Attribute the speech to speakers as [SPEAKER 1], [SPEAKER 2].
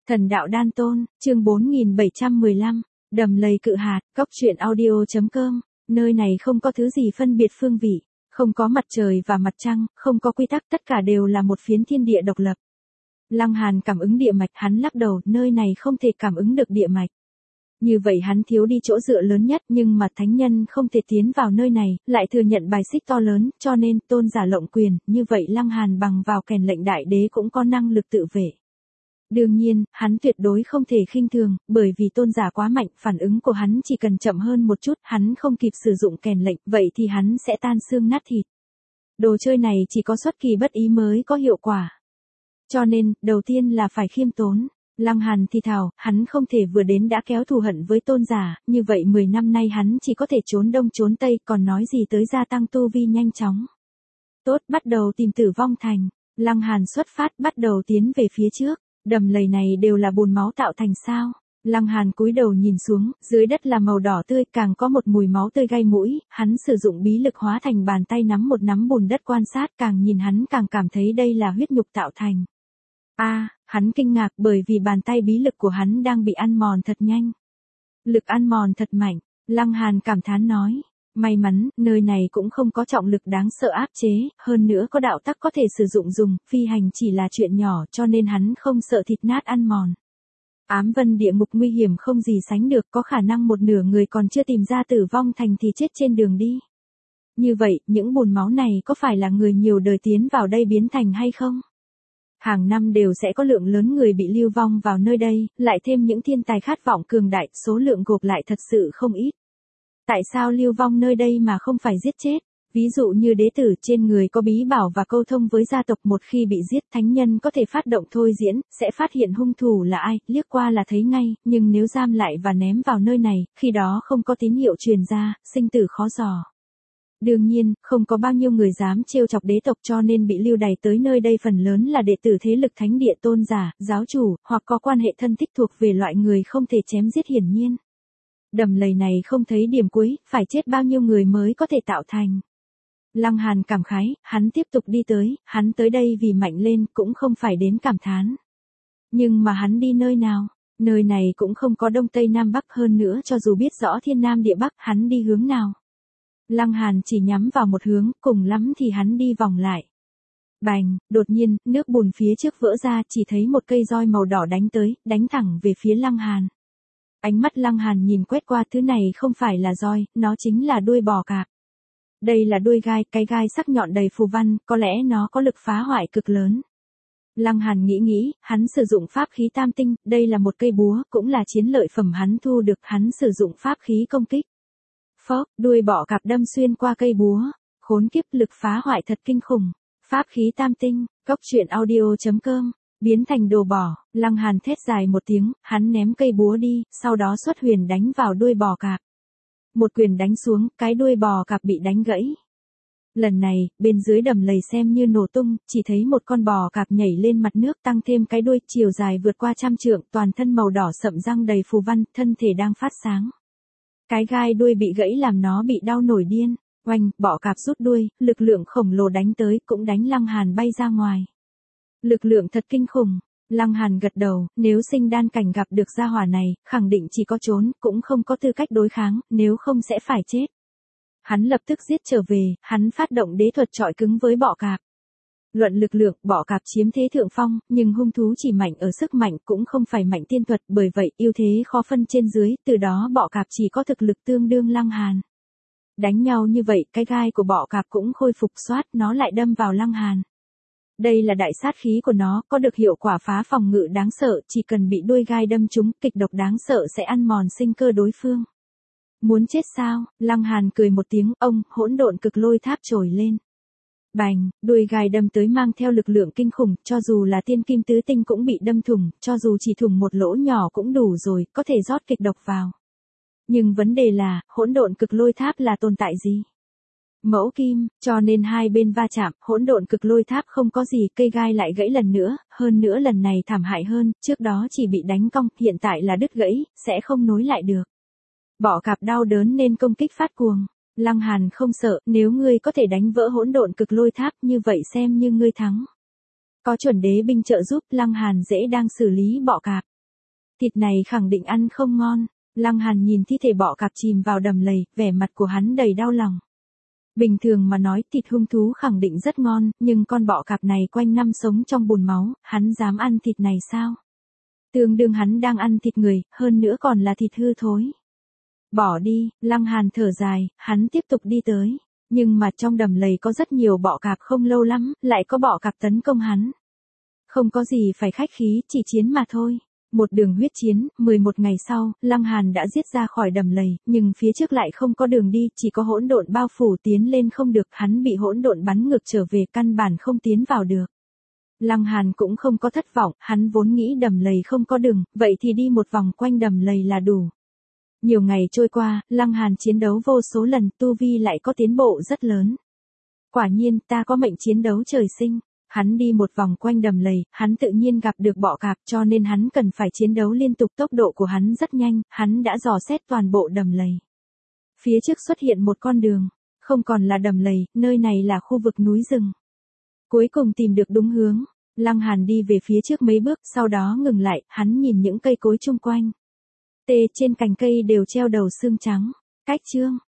[SPEAKER 1] Thần đạo đan tôn, chương 4715, đầm lầy cự hạt, cóc truyện audio.com, nơi này không có thứ gì phân biệt phương vị, không có mặt trời và mặt trăng, không có quy tắc, tất cả đều là một phiến thiên địa độc lập. Lăng Hàn cảm ứng địa mạch, hắn lắc đầu, nơi này không thể cảm ứng được địa mạch. Như vậy hắn thiếu đi chỗ dựa lớn nhất, nhưng mà thánh nhân không thể tiến vào nơi này, lại thừa nhận bài xích to lớn, cho nên tôn giả lộng quyền, như vậy Lăng Hàn bằng vào kèn lệnh đại đế cũng có năng lực tự vệ. Đương nhiên, hắn tuyệt đối không thể khinh thường, bởi vì tôn giả quá mạnh, phản ứng của hắn chỉ cần chậm hơn một chút, hắn không kịp sử dụng kèn lệnh, vậy thì hắn sẽ tan xương nát thịt. Đồ chơi này chỉ có xuất kỳ bất ý mới có hiệu quả. Cho nên, đầu tiên là phải khiêm tốn. Lăng Hàn thì thào, hắn không thể vừa đến đã kéo thù hận với tôn giả, như vậy 10 năm nay hắn chỉ có thể trốn đông trốn tây, còn nói gì tới gia tăng tu vi nhanh chóng. Tốt, bắt đầu tìm Tử Vong Thành. Lăng Hàn xuất phát, bắt đầu tiến về phía trước. Đầm lầy này đều là bùn máu tạo thành sao? Lăng Hàn cúi đầu nhìn xuống, dưới đất là màu đỏ tươi, càng có một mùi máu tươi gai mũi, hắn sử dụng bí lực hóa thành bàn tay nắm một nắm bùn đất quan sát, càng nhìn hắn càng cảm thấy đây là huyết nhục tạo thành. Hắn kinh ngạc bởi vì bàn tay bí lực của hắn đang bị ăn mòn thật nhanh. Lực ăn mòn thật mạnh, Lăng Hàn cảm thán nói. May mắn, nơi này cũng không có trọng lực đáng sợ áp chế, hơn nữa có đạo tắc có thể sử dụng dùng, phi hành chỉ là chuyện nhỏ cho nên hắn không sợ thịt nát ăn mòn. Ám vân địa ngục nguy hiểm không gì sánh được, có khả năng một nửa người còn chưa tìm ra Tử Vong Thành thì chết trên đường đi. Như vậy, những bùn máu này có phải là người nhiều đời tiến vào đây biến thành hay không? Hàng năm đều sẽ có lượng lớn người bị lưu vong vào nơi đây, lại thêm những thiên tài khát vọng cường đại, số lượng gộp lại thật sự không ít. Tại sao lưu vong nơi đây mà không phải giết chết? Ví dụ như đế tử trên người có bí bảo và câu thông với gia tộc, một khi bị giết, thánh nhân có thể phát động thôi diễn, sẽ phát hiện hung thủ là ai, liếc qua là thấy ngay, nhưng nếu giam lại và ném vào nơi này, khi đó không có tín hiệu truyền ra, sinh tử khó dò. Đương nhiên, không có bao nhiêu người dám trêu chọc đế tộc, cho nên bị lưu đày tới nơi đây phần lớn là đệ tử thế lực thánh địa, tôn giả, giáo chủ, hoặc có quan hệ thân thích thuộc về loại người không thể chém giết hiển nhiên. Đầm lầy này không thấy điểm cuối, phải chết bao nhiêu người mới có thể tạo thành. Lăng Hàn cảm khái, hắn tiếp tục đi tới, hắn tới đây vì mạnh lên, cũng không phải đến cảm thán. Nhưng mà hắn đi nơi nào? Nơi này cũng không có đông tây nam bắc, hơn nữa cho dù biết rõ thiên nam địa bắc, hắn đi hướng nào? Lăng Hàn chỉ nhắm vào một hướng, cùng lắm thì hắn đi vòng lại. Bành, đột nhiên, nước bùn phía trước vỡ ra, chỉ thấy một cây roi màu đỏ đánh tới, đánh thẳng về phía Lăng Hàn. Ánh mắt Lăng Hàn nhìn quét qua, thứ này không phải là roi, nó chính là đuôi bò cạp. Đây là đuôi gai, cái gai sắc nhọn đầy phù văn, có lẽ nó có lực phá hoại cực lớn. Lăng Hàn nghĩ, hắn sử dụng pháp khí tam tinh, đây là một cây búa, cũng là chiến lợi phẩm hắn thu được, hắn sử dụng pháp khí công kích. Phốc, đuôi bọ cạp đâm xuyên qua cây búa, khốn kiếp, lực phá hoại thật kinh khủng. Pháp khí tam tinh, cóc truyện audio.com, biến thành đồ bỏ. Lăng Hàn thét dài một tiếng, hắn ném cây búa đi, sau đó xuất huyền đánh vào đuôi bò cạp. Một quyền đánh xuống, cái đuôi bò cạp bị đánh gãy. Lần này, bên dưới đầm lầy xem như nổ tung, chỉ thấy một con bò cạp nhảy lên mặt nước, tăng thêm cái đuôi, chiều dài vượt qua 100 trượng, toàn thân màu đỏ sậm, răng đầy phù văn, thân thể đang phát sáng. Cái gai đuôi bị gãy làm nó bị đau nổi điên. Oanh, bọ cạp rút đuôi, lực lượng khổng lồ đánh tới, cũng đánh Lăng Hàn bay ra ngoài. Lực lượng thật kinh khủng. Lăng Hàn gật đầu, nếu sinh đan cảnh gặp được gia hỏa này, khẳng định chỉ có trốn, cũng không có tư cách đối kháng, nếu không sẽ phải chết. Hắn lập tức giết trở về, hắn phát động đế thuật chọi cứng với bọ cạp. Luận lực lượng, bọ cạp chiếm thế thượng phong, nhưng hung thú chỉ mạnh ở sức mạnh, cũng không phải mạnh tiên thuật, bởi vậy ưu thế khó phân trên dưới, từ đó bọ cạp chỉ có thực lực tương đương Lăng Hàn. Đánh nhau như vậy, cái gai của bọ cạp cũng khôi phục xoát, nó lại đâm vào Lăng Hàn. Đây là đại sát khí của nó, có được hiệu quả phá phòng ngự đáng sợ, chỉ cần bị đuôi gai đâm trúng, kịch độc đáng sợ sẽ ăn mòn sinh cơ đối phương. Muốn chết sao? Lăng Hàn cười một tiếng, ông, hỗn độn cực lôi tháp trồi lên. Bành, đuôi gai đâm tới mang theo lực lượng kinh khủng, cho dù là tiên kim tứ tinh cũng bị đâm thủng, cho dù chỉ thủng một lỗ nhỏ cũng đủ rồi, có thể rót kịch độc vào. Nhưng vấn đề là, hỗn độn cực lôi tháp là tồn tại gì? Mẫu kim, cho nên hai bên va chạm, hỗn độn cực lôi tháp không có gì, cây gai lại gãy lần nữa, hơn nữa lần này thảm hại hơn, trước đó chỉ bị đánh cong, hiện tại là đứt gãy, sẽ không nối lại được. Bọ cạp đau đớn nên công kích phát cuồng. Lăng Hàn không sợ, nếu ngươi có thể đánh vỡ hỗn độn cực lôi tháp, như vậy xem như ngươi thắng. Có chuẩn đế binh trợ giúp, Lăng Hàn dễ đang xử lý bọ cạp. Thịt này khẳng định ăn không ngon. Lăng Hàn nhìn thi thể bọ cạp chìm vào đầm lầy, vẻ mặt của hắn đầy đau lòng. Bình thường mà nói thịt hung thú khẳng định rất ngon, nhưng con bọ cạp này quanh năm sống trong bùn máu, hắn dám ăn thịt này sao? Tương đương hắn đang ăn thịt người, hơn nữa còn là thịt hư thối. Bỏ đi, Lăng Hàn thở dài, hắn tiếp tục đi tới. Nhưng mà trong đầm lầy có rất nhiều bọ cạp, không lâu lắm, lại có bọ cạp tấn công hắn. Không có gì phải khách khí, chỉ chiến mà thôi. Một đường huyết chiến, 11 ngày sau, Lăng Hàn đã giết ra khỏi đầm lầy, nhưng phía trước lại không có đường đi, chỉ có hỗn độn bao phủ, tiến lên không được, hắn bị hỗn độn bắn ngược trở về, căn bản không tiến vào được. Lăng Hàn cũng không có thất vọng, hắn vốn nghĩ đầm lầy không có đường, vậy thì đi một vòng quanh đầm lầy là đủ. Nhiều ngày trôi qua, Lăng Hàn chiến đấu vô số lần, tu vi lại có tiến bộ rất lớn. Quả nhiên, ta có mệnh chiến đấu trời sinh. Hắn đi một vòng quanh đầm lầy, hắn tự nhiên gặp được bọ cạp, cho nên hắn cần phải chiến đấu liên tục, tốc độ của hắn rất nhanh, hắn đã dò xét toàn bộ đầm lầy. Phía trước xuất hiện một con đường, không còn là đầm lầy, nơi này là khu vực núi rừng. Cuối cùng tìm được đúng hướng, Lăng Hàn đi về phía trước mấy bước, sau đó ngừng lại, hắn nhìn những cây cối chung quanh. Trên cành cây đều treo đầu xương trắng. Cách chương